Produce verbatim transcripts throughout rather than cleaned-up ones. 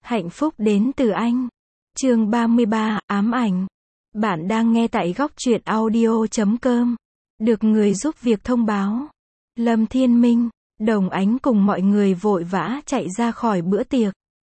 Hạnh phúc đến từ anh. Chương ba mươi ba, ám ảnh. Bạn đang nghe tại góc truyện audio chấm com. Được người giúp việc thông báo. Lâm Thiên Minh, Đồng Ánh cùng mọi người vội vã chạy ra khỏi bữa tiệc.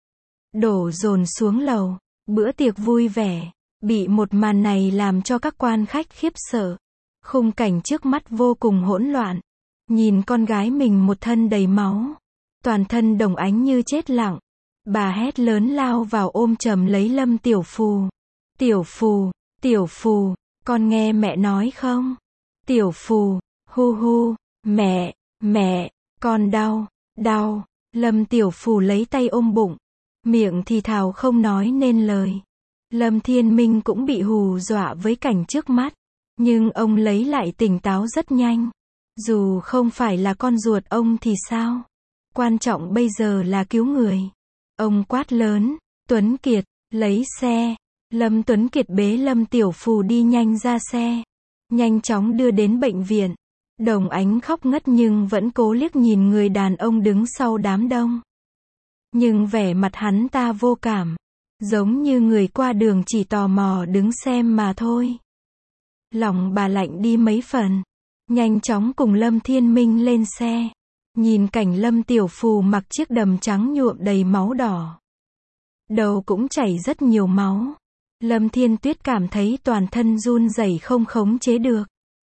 Đổ dồn xuống lầu. Bữa tiệc vui vẻ. Bị một màn này làm cho các quan khách khiếp sợ. Khung cảnh trước mắt vô cùng hỗn loạn. Nhìn con gái mình một thân đầy máu. Toàn thân Đồng Ánh như chết lặng. Bà hét lớn lao vào ôm chầm lấy Lâm Tiểu Phù. Tiểu Phù, Tiểu Phù, con nghe mẹ nói không? Tiểu Phù, hu hu, mẹ, mẹ, con đau, đau. Lâm Tiểu Phù lấy tay ôm bụng. Miệng thì thào không nói nên lời. Lâm Thiên Minh cũng bị hù dọa với cảnh trước mắt. Nhưng ông lấy lại tỉnh táo rất nhanh. Dù không phải là con ruột ông thì sao? Quan trọng bây giờ là cứu người. Ông quát lớn, Tuấn Kiệt, lấy xe. Lâm Tuấn Kiệt bế Lâm Tiểu Phù đi nhanh ra xe. Nhanh chóng đưa đến bệnh viện. Đồng Ánh khóc ngất nhưng vẫn cố liếc nhìn người đàn ông đứng sau đám đông. Nhưng vẻ mặt hắn ta vô cảm. Giống như người qua đường chỉ tò mò đứng xem mà thôi. Lòng bà lạnh đi mấy phần. Nhanh chóng cùng Lâm Thiên Minh lên xe. Nhìn cảnh Lâm Tiểu Phù mặc chiếc đầm trắng nhuộm đầy máu đỏ. Đầu cũng chảy rất nhiều máu. Lâm Thiên Tuyết cảm thấy toàn thân run rẩy không khống chế được.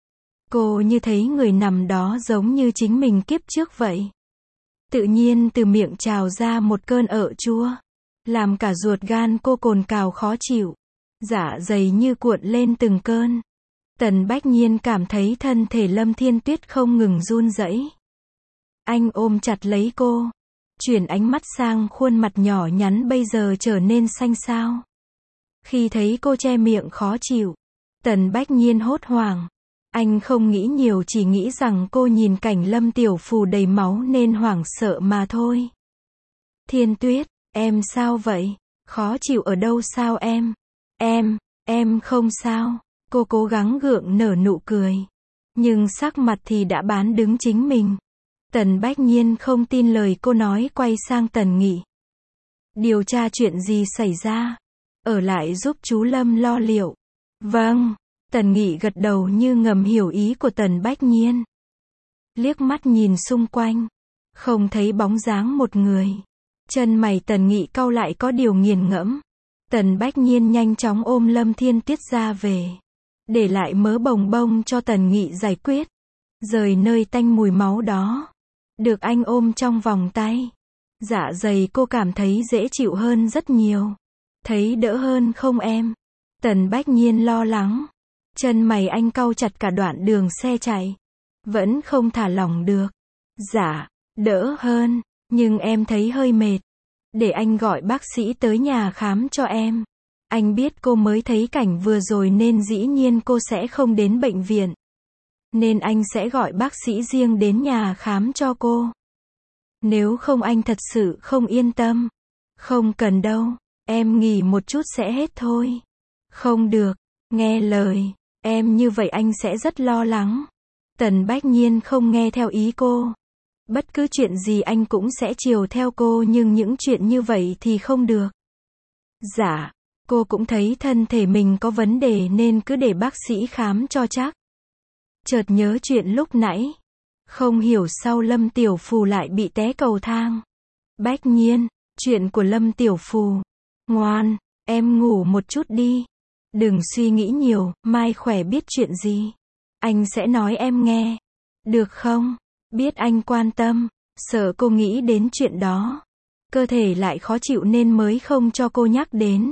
Cô như thấy người nằm đó giống như chính mình kiếp trước vậy. Tự nhiên từ miệng trào ra một cơn ợ chua. Làm cả ruột gan cô cồn cào khó chịu. Dạ dày như cuộn lên từng cơn. Tần Bách Nhiên cảm thấy thân thể Lâm Thiên Tuyết không ngừng run rẩy. Anh ôm chặt lấy cô. Chuyển ánh mắt sang khuôn mặt nhỏ nhắn bây giờ trở nên xanh xao. Khi thấy cô che miệng khó chịu. Tần Bách Nhiên hốt hoảng. Anh không nghĩ nhiều, chỉ nghĩ rằng cô nhìn cảnh Lâm Tiểu Phù đầy máu nên hoảng sợ mà thôi. Thiên Tuyết, em sao vậy? Khó chịu ở đâu sao em? Em, em không sao. Cô cố gắng gượng nở nụ cười. Nhưng sắc mặt thì đã bán đứng chính mình. Tần Bách Nhiên không tin lời cô nói, quay sang Tần Nghị. Điều tra chuyện gì xảy ra? Ở lại giúp chú Lâm lo liệu. Vâng. Tần Nghị gật đầu như ngầm hiểu ý của Tần Bách Nhiên. Liếc mắt nhìn xung quanh. Không thấy bóng dáng một người. Chân mày Tần Nghị cau lại có điều nghiền ngẫm. Tần Bách Nhiên nhanh chóng ôm Lâm Thiên Tuyết ra về. Để lại mớ bồng bông cho Tần Nghị giải quyết. Rời nơi tanh mùi máu đó. Được anh ôm trong vòng tay. Dạ dày cô cảm thấy dễ chịu hơn rất nhiều. Thấy đỡ hơn không em? Tần Bách Nhiên lo lắng. Chân mày anh cau chặt cả đoạn đường xe chạy. Vẫn không thả lỏng được. Dạ, đỡ hơn. Nhưng em thấy hơi mệt. Để anh gọi bác sĩ tới nhà khám cho em. Anh biết cô mới thấy cảnh vừa rồi nên dĩ nhiên cô sẽ không đến bệnh viện. Nên anh sẽ gọi bác sĩ riêng đến nhà khám cho cô. Nếu không anh thật sự không yên tâm. Không cần đâu, em nghỉ một chút sẽ hết thôi. Không được, nghe lời, em như vậy anh sẽ rất lo lắng. Tần Bách Nhiên không nghe theo ý cô. Bất cứ chuyện gì anh cũng sẽ chiều theo cô, nhưng những chuyện như vậy thì không được. Dạ, cô cũng thấy thân thể mình có vấn đề nên cứ để bác sĩ khám cho chắc. Chợt nhớ chuyện lúc nãy. Không hiểu sao Lâm Tiểu Phù lại bị té cầu thang. Bách Nhiên, chuyện của Lâm Tiểu Phù. Ngoan, em ngủ một chút đi. Đừng suy nghĩ nhiều, mai khỏe biết chuyện gì. Anh sẽ nói em nghe. Được không? Biết anh quan tâm. Sợ cô nghĩ đến chuyện đó. Cơ thể lại khó chịu nên mới không cho cô nhắc đến.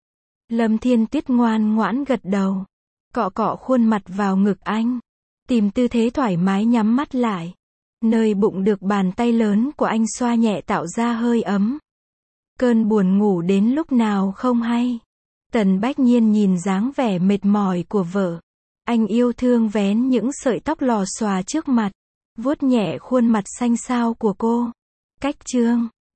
Lâm Thiên Tuyết ngoan ngoãn gật đầu. Cọ cọ khuôn mặt vào ngực anh. Tìm tư thế thoải mái nhắm mắt lại. Nơi bụng được bàn tay lớn của anh xoa nhẹ tạo ra hơi ấm. Cơn buồn ngủ đến lúc nào không hay. Tần Bách Nhiên nhìn dáng vẻ mệt mỏi của vợ. Anh yêu thương vén những sợi tóc lò xòa trước mặt. Vuốt nhẹ khuôn mặt xanh xao của cô. Cách chương